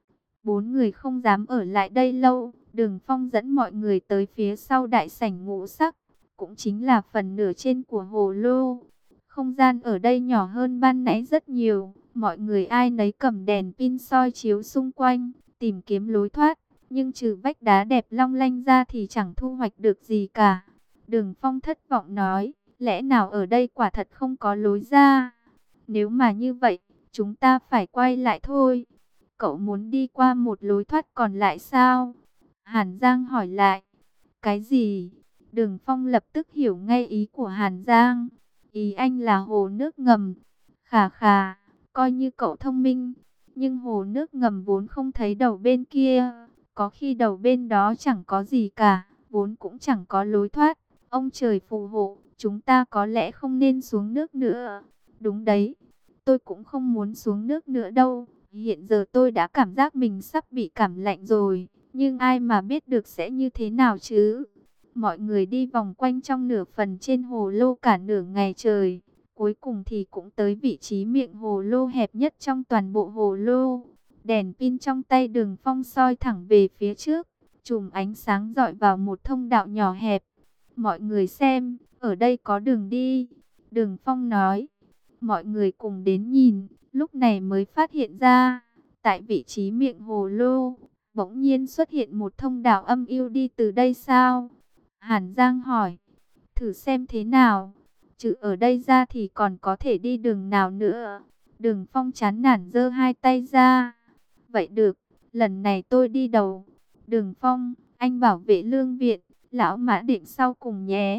Bốn người không dám ở lại đây lâu. Đường Phong dẫn mọi người tới phía sau đại sảnh ngũ sắc, cũng chính là phần nửa trên của hồ lô. Không gian ở đây nhỏ hơn ban nãy rất nhiều. Mọi người ai nấy cầm đèn pin soi chiếu xung quanh, tìm kiếm lối thoát. Nhưng trừ vách đá đẹp long lanh ra thì chẳng thu hoạch được gì cả. Đường Phong thất vọng nói, lẽ nào ở đây quả thật không có lối ra? Nếu mà như vậy, chúng ta phải quay lại thôi. Cậu muốn đi qua một lối thoát còn lại sao? Hàn Giang hỏi lại. Cái gì? Đường Phong lập tức hiểu ngay ý của Hàn Giang. Ý anh là hồ nước ngầm. Khà khà, coi như cậu thông minh. Nhưng hồ nước ngầm vốn không thấy đầu bên kia. Có khi đầu bên đó chẳng có gì cả, vốn cũng chẳng có lối thoát. Ông trời phù hộ, chúng ta có lẽ không nên xuống nước nữa. Đúng đấy, tôi cũng không muốn xuống nước nữa đâu. Hiện giờ tôi đã cảm giác mình sắp bị cảm lạnh rồi, nhưng ai mà biết được sẽ như thế nào chứ. Mọi người đi vòng quanh trong nửa phần trên hồ lô cả nửa ngày trời. Cuối cùng thì cũng tới vị trí miệng hồ lô hẹp nhất trong toàn bộ hồ lô. Đèn pin trong tay Đường Phong soi thẳng về phía trước, chùm ánh sáng rọi vào một thông đạo nhỏ hẹp. Mọi người xem, ở đây có đường đi. Đường Phong nói. Mọi người cùng đến nhìn, lúc này mới phát hiện ra, tại vị trí miệng hồ lô, bỗng nhiên xuất hiện một thông đạo âm u đi từ đây sao? Hàn Giang hỏi, thử xem thế nào, chứ ở đây ra thì còn có thể đi đường nào nữa? Đường Phong chán nản giơ hai tay ra. Vậy được, lần này tôi đi đầu. Đường Phong, anh bảo vệ Lương Viện, lão Mã định sau cùng nhé.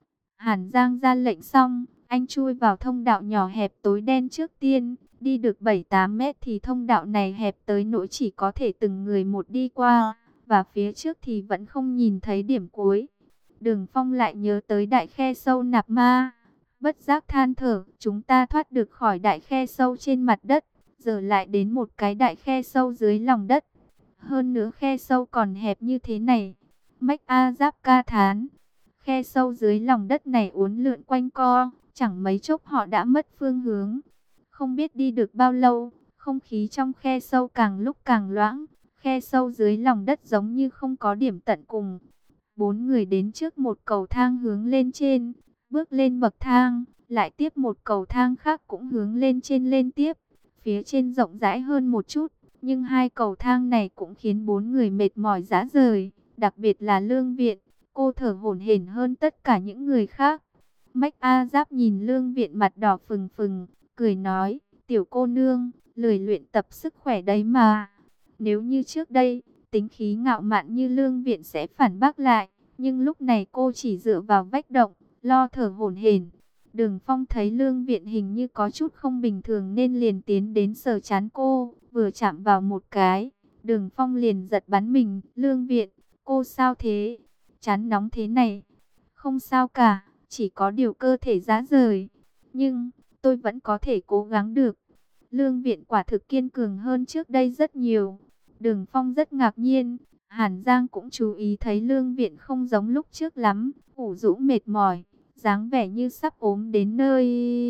Hàn Giang ra lệnh xong, anh chui vào thông đạo nhỏ hẹp tối đen trước tiên. Đi được bảy tám mét thì thông đạo này hẹp tới nỗi chỉ có thể từng người một đi qua. Và phía trước thì vẫn không nhìn thấy điểm cuối. Đường Phong lại nhớ tới đại khe sâu nạp ma. Bất giác than thở, chúng ta thoát được khỏi đại khe sâu trên mặt đất. Giờ lại đến một cái đại khe sâu dưới lòng đất. Hơn nữa khe sâu còn hẹp như thế này. Mách A Giáp ca thán. Khe sâu dưới lòng đất này uốn lượn quanh co, chẳng mấy chốc họ đã mất phương hướng. Không biết đi được bao lâu, không khí trong khe sâu càng lúc càng loãng. Khe sâu dưới lòng đất giống như không có điểm tận cùng. Bốn người đến trước một cầu thang hướng lên trên, bước lên bậc thang, lại tiếp một cầu thang khác cũng hướng lên trên lên tiếp. Phía trên rộng rãi hơn một chút, nhưng hai cầu thang này cũng khiến bốn người mệt mỏi rã rời, đặc biệt là Lương Viện. Cô thở hổn hển hơn tất cả những người khác. Mách A Giáp nhìn Lương Viện mặt đỏ phừng phừng, cười nói, tiểu cô nương, lười luyện tập sức khỏe đấy mà. Nếu như trước đây, tính khí ngạo mạn như Lương Viện sẽ phản bác lại, nhưng lúc này cô chỉ dựa vào vách động, lo thở hổn hển. Đường Phong thấy Lương Viện hình như có chút không bình thường nên liền tiến đến sờ trán cô, vừa chạm vào một cái, Đường Phong liền giật bắn mình. Lương Viện, cô sao thế? Chán nóng thế này? Không sao cả, chỉ có điều cơ thể rã rời. Nhưng, tôi vẫn có thể cố gắng được. Lương Viện quả thực kiên cường hơn trước đây rất nhiều. Đường Phong rất ngạc nhiên, Hàn Giang cũng chú ý thấy Lương Viện không giống lúc trước lắm, ủ rũ mệt mỏi, dáng vẻ như sắp ốm đến nơi.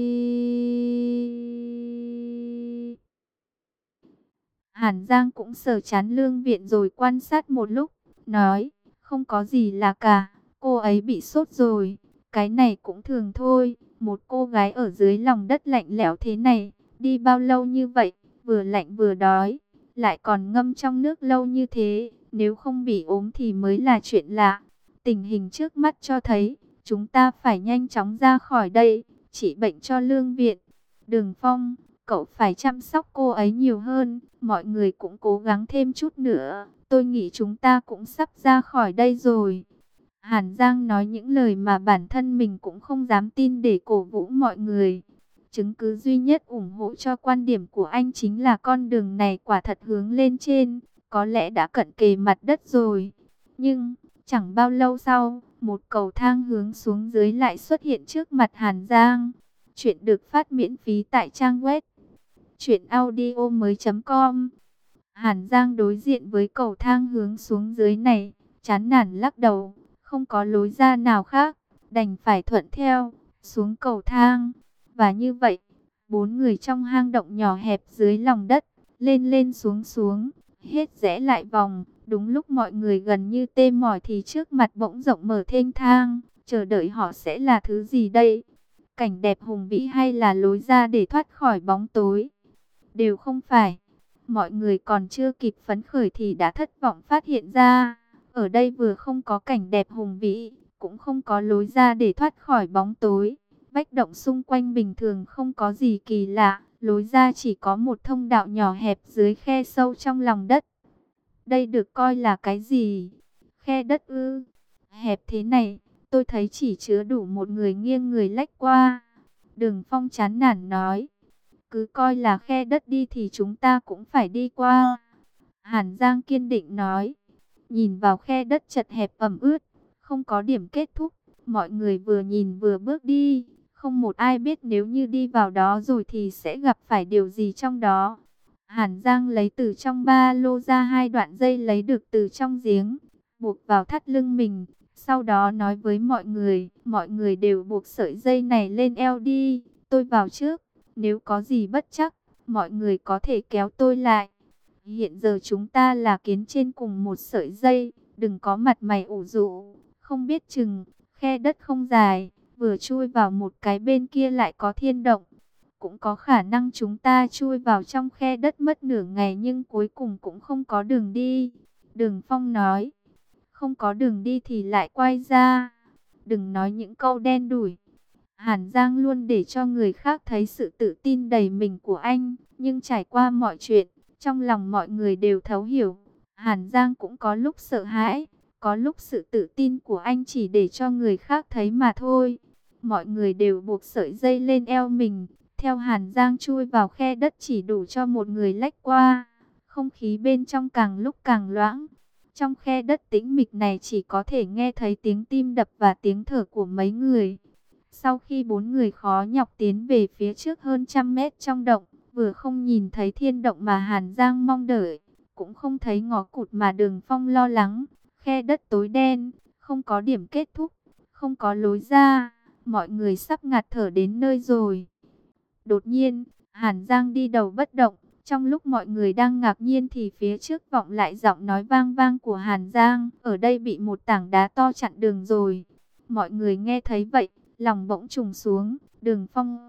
Hàn Giang cũng sờ chán Lương Viện rồi quan sát một lúc, nói, không có gì là cả, cô ấy bị sốt rồi, cái này cũng thường thôi, một cô gái ở dưới lòng đất lạnh lẽo thế này, đi bao lâu như vậy, vừa lạnh vừa đói, lại còn ngâm trong nước lâu như thế, nếu không bị ốm thì mới là chuyện lạ. Tình hình trước mắt cho thấy, chúng ta phải nhanh chóng ra khỏi đây, trị bệnh cho Lương Viện. Đường Phong, cậu phải chăm sóc cô ấy nhiều hơn, mọi người cũng cố gắng thêm chút nữa, tôi nghĩ chúng ta cũng sắp ra khỏi đây rồi. Hàn Giang nói những lời mà bản thân mình cũng không dám tin để cổ vũ mọi người. Chứng cứ duy nhất ủng hộ cho quan điểm của anh chính là con đường này quả thật hướng lên trên, có lẽ đã cận kề mặt đất rồi. Nhưng, chẳng bao lâu sau, một cầu thang hướng xuống dưới lại xuất hiện trước mặt Hàn Giang. Chuyện được phát miễn phí tại trang web truyện audio mới chấm com. Hàn Giang đối diện với cầu thang hướng xuống dưới này, chán nản lắc đầu, không có lối ra nào khác, đành phải thuận theo, xuống cầu thang. Và như vậy, bốn người trong hang động nhỏ hẹp dưới lòng đất, lên lên xuống xuống, hết rẽ lại vòng. Đúng lúc mọi người gần như tê mỏi thì trước mặt bỗng rộng mở thênh thang, chờ đợi họ sẽ là thứ gì đây? Cảnh đẹp hùng vĩ hay là lối ra để thoát khỏi bóng tối? Đều không phải. Mọi người còn chưa kịp phấn khởi thì đã thất vọng phát hiện ra, ở đây vừa không có cảnh đẹp hùng vĩ, cũng không có lối ra để thoát khỏi bóng tối. Vách động xung quanh bình thường không có gì kỳ lạ, lối ra chỉ có một thông đạo nhỏ hẹp dưới khe sâu trong lòng đất. Đây được coi là cái gì? Khe đất ư? Hẹp thế này, tôi thấy chỉ chứa đủ một người nghiêng người lách qua. Đường Phong chán nản nói, cứ coi là khe đất đi thì chúng ta cũng phải đi qua. Hàn Giang kiên định nói, nhìn vào khe đất chật hẹp ẩm ướt, không có điểm kết thúc, mọi người vừa nhìn vừa bước đi, không một ai biết nếu như đi vào đó rồi thì sẽ gặp phải điều gì trong đó. Hàn Giang lấy từ trong ba lô ra hai đoạn dây lấy được từ trong giếng, buộc vào thắt lưng mình, sau đó nói với mọi người, mọi người đều buộc sợi dây này lên eo đi, tôi vào trước, nếu có gì bất trắc, mọi người có thể kéo tôi lại. Hiện giờ chúng ta là kiến trên cùng một sợi dây, đừng có mặt mày ủ rũ, không biết chừng, khe đất không dài, vừa chui vào một cái bên kia lại có thiên động. Cũng có khả năng chúng ta chui vào trong khe đất mất nửa ngày nhưng cuối cùng cũng không có đường đi. Đường Phong nói, không có đường đi thì lại quay ra, đừng nói những câu đen đủi. Hàn Giang luôn để cho người khác thấy sự tự tin đầy mình của anh, nhưng trải qua mọi chuyện, trong lòng mọi người đều thấu hiểu. Hàn Giang cũng có lúc sợ hãi, có lúc sự tự tin của anh chỉ để cho người khác thấy mà thôi. Mọi người đều buộc sợi dây lên eo mình, theo Hàn Giang chui vào khe đất chỉ đủ cho một người lách qua. Không khí bên trong càng lúc càng loãng. Trong khe đất tĩnh mịch này chỉ có thể nghe thấy tiếng tim đập và tiếng thở của mấy người. Sau khi bốn người khó nhọc tiến về phía trước hơn trăm mét trong động, vừa không nhìn thấy thiên động mà Hàn Giang mong đợi, cũng không thấy ngõ cụt mà Đường Phong lo lắng. Khe đất tối đen, không có điểm kết thúc, không có lối ra, mọi người sắp ngạt thở đến nơi rồi. Đột nhiên, Hàn Giang đi đầu bất động, trong lúc mọi người đang ngạc nhiên thì phía trước vọng lại giọng nói vang vang của Hàn Giang, ở đây bị một tảng đá to chặn đường rồi. Mọi người nghe thấy vậy, lòng bỗng trùng xuống. Đường Phong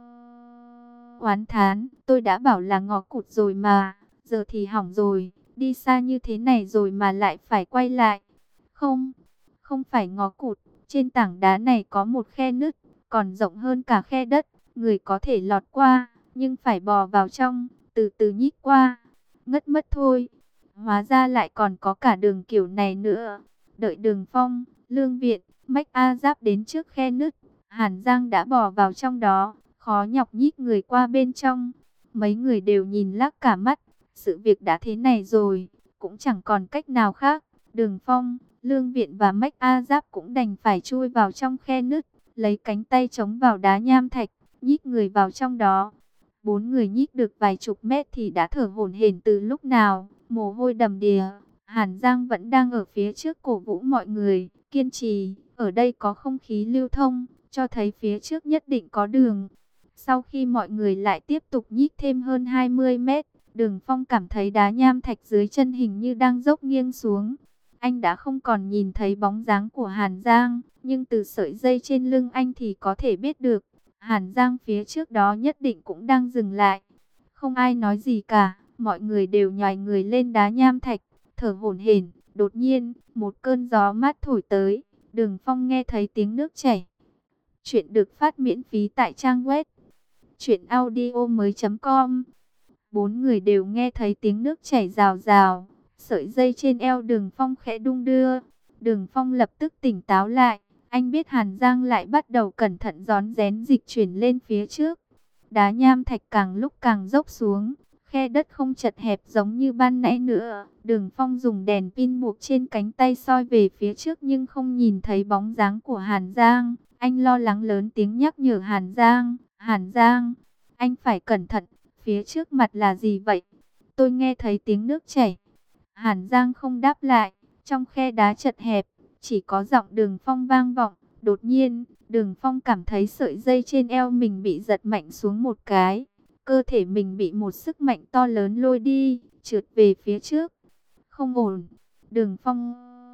oán thán, tôi đã bảo là ngõ cụt rồi mà, giờ thì hỏng rồi, đi xa như thế này rồi mà lại phải quay lại. Không, không phải ngõ cụt, trên tảng đá này có một khe nứt, còn rộng hơn cả khe đất, người có thể lọt qua, nhưng phải bò vào trong, từ từ nhích qua, ngất mất thôi. Hóa ra lại còn có cả đường kiểu này nữa. Đợi Đường Phong, Lương Viện, Mách A Giáp đến trước khe nứt, Hàn Giang đã bò vào trong đó, khó nhọc nhích người qua bên trong. Mấy người đều nhìn lác cả mắt, sự việc đã thế này rồi, cũng chẳng còn cách nào khác. Đường Phong, Lương Viện và Mách A Giáp cũng đành phải chui vào trong khe nứt, lấy cánh tay chống vào đá nham thạch, nhích người vào trong đó. Bốn người nhích được vài chục mét thì đã thở hổn hển từ lúc nào, mồ hôi đầm đìa. Hàn Giang vẫn đang ở phía trước cổ vũ mọi người, kiên trì, ở đây có không khí lưu thông, cho thấy phía trước nhất định có đường. Sau khi mọi người lại tiếp tục nhích thêm hơn hai mươi mét, Đường Phong cảm thấy đá nham thạch dưới chân hình như đang dốc nghiêng xuống. Anh đã không còn nhìn thấy bóng dáng của Hàn Giang, nhưng từ sợi dây trên lưng anh thì có thể biết được, Hàn Giang phía trước đó nhất định cũng đang dừng lại. Không ai nói gì cả, mọi người đều nhòi người lên đá nham thạch, thở hổn hển. Đột nhiên, một cơn gió mát thổi tới, Đường Phong nghe thấy tiếng nước chảy. Chuyện được phát miễn phí tại trang web truyện audio mới chấm com. Bốn người đều nghe thấy tiếng nước chảy rào rào, sợi dây trên eo Đường Phong khẽ đung đưa. Đường Phong lập tức tỉnh táo lại, anh biết Hàn Giang lại bắt đầu cẩn thận rón rén dịch chuyển lên phía trước. Đá nham thạch càng lúc càng dốc xuống, khe đất không chật hẹp giống như ban nãy nữa. Đường Phong dùng đèn pin buộc trên cánh tay soi về phía trước nhưng không nhìn thấy bóng dáng của Hàn Giang. Anh lo lắng lớn tiếng nhắc nhở Hàn Giang, Hàn Giang, anh phải cẩn thận, phía trước mặt là gì vậy? Tôi nghe thấy tiếng nước chảy. Hàn Giang không đáp lại, trong khe đá chật hẹp, chỉ có giọng Đường Phong vang vọng. Đột nhiên, Đường Phong cảm thấy sợi dây trên eo mình bị giật mạnh xuống một cái. Cơ thể mình bị một sức mạnh to lớn lôi đi, trượt về phía trước. Không ổn, Đường Phong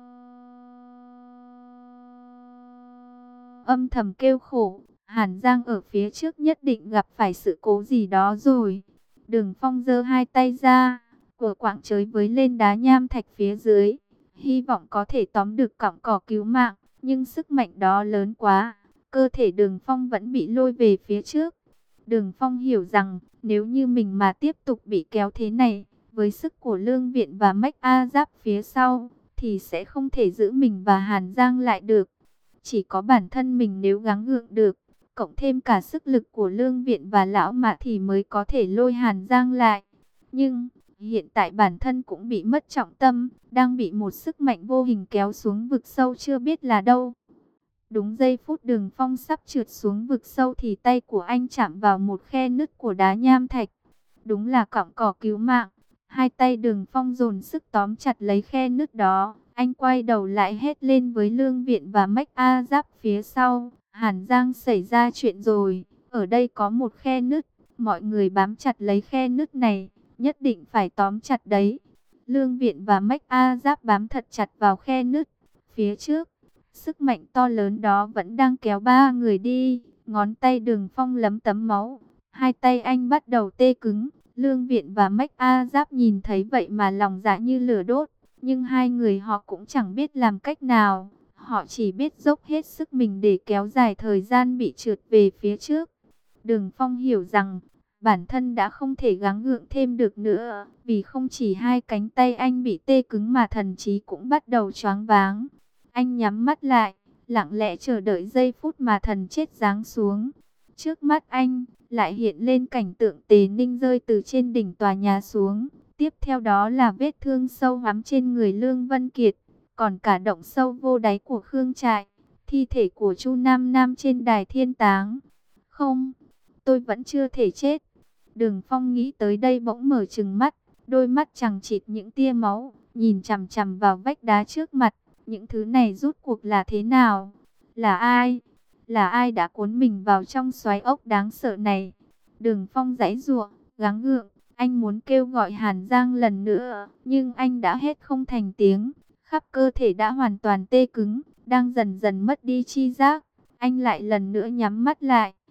âm thầm kêu khổ. Hàn Giang ở phía trước nhất định gặp phải sự cố gì đó rồi. Đường Phong giơ hai tay ra, của quạng chới với lên đá nham thạch phía dưới, hy vọng có thể tóm được cọng cỏ cứu mạng. Nhưng sức mạnh đó lớn quá, cơ thể Đường Phong vẫn bị lôi về phía trước. Đường Phong hiểu rằng, nếu như mình mà tiếp tục bị kéo thế này, với sức của Lương Viện và Mách A Giáp phía sau, thì sẽ không thể giữ mình và Hàn Giang lại được. Chỉ có bản thân mình nếu gắng gượng được, cộng thêm cả sức lực của Lương Viện và Lão Mã thì mới có thể lôi Hàn Giang lại. Nhưng, hiện tại bản thân cũng bị mất trọng tâm, đang bị một sức mạnh vô hình kéo xuống vực sâu chưa biết là đâu. Đúng giây phút Đường Phong sắp trượt xuống vực sâu thì tay của anh chạm vào một khe nứt của đá nham thạch. Đúng là cọng cỏ cứu mạng. Hai tay Đường Phong dồn sức tóm chặt lấy khe nứt đó. Anh quay đầu lại hét lên với Lương Viện và Mách A Giáp phía sau. Hàn Giang, xảy ra chuyện rồi. Ở đây có một khe nứt. Mọi người bám chặt lấy khe nứt này. Nhất định phải tóm chặt đấy. Lương Viện và Mách A Giáp bám thật chặt vào khe nứt. Phía trước, sức mạnh to lớn đó vẫn đang kéo ba người đi. Ngón tay Đường Phong lấm tấm máu. Hai tay anh bắt đầu tê cứng. Lương Viện và Mách A Giáp nhìn thấy vậy mà lòng dạ như lửa đốt. Nhưng hai người họ cũng chẳng biết làm cách nào. Họ chỉ biết dốc hết sức mình để kéo dài thời gian bị trượt về phía trước. Đường Phong hiểu rằng bản thân đã không thể gắng gượng thêm được nữa. Vì không chỉ hai cánh tay anh bị tê cứng mà thần trí cũng bắt đầu choáng váng. Anh nhắm mắt lại, lặng lẽ chờ đợi giây phút mà thần chết giáng xuống. Trước mắt anh, lại hiện lên cảnh tượng Tề Ninh rơi từ trên đỉnh tòa nhà xuống. Tiếp theo đó là vết thương sâu hoắm trên người Lương Vân Kiệt. Còn cả động sâu vô đáy của Khương Trại. Thi thể của Chu Nam Nam trên đài thiên táng. Không, tôi vẫn chưa thể chết. Đường Phong nghĩ tới đây bỗng mở trừng mắt. Đôi mắt chằng chịt những tia máu, nhìn chằm chằm vào vách đá trước mặt. Những thứ này rút cuộc là thế nào? Là ai? Là ai đã cuốn mình vào trong xoáy ốc đáng sợ này? Đường Phong giãy giụa, gắng gượng. Anh muốn kêu gọi Hàn Giang lần nữa, nhưng anh đã hét không thành tiếng. Khắp cơ thể đã hoàn toàn tê cứng, đang dần dần mất đi chi giác. Anh lại lần nữa nhắm mắt lại.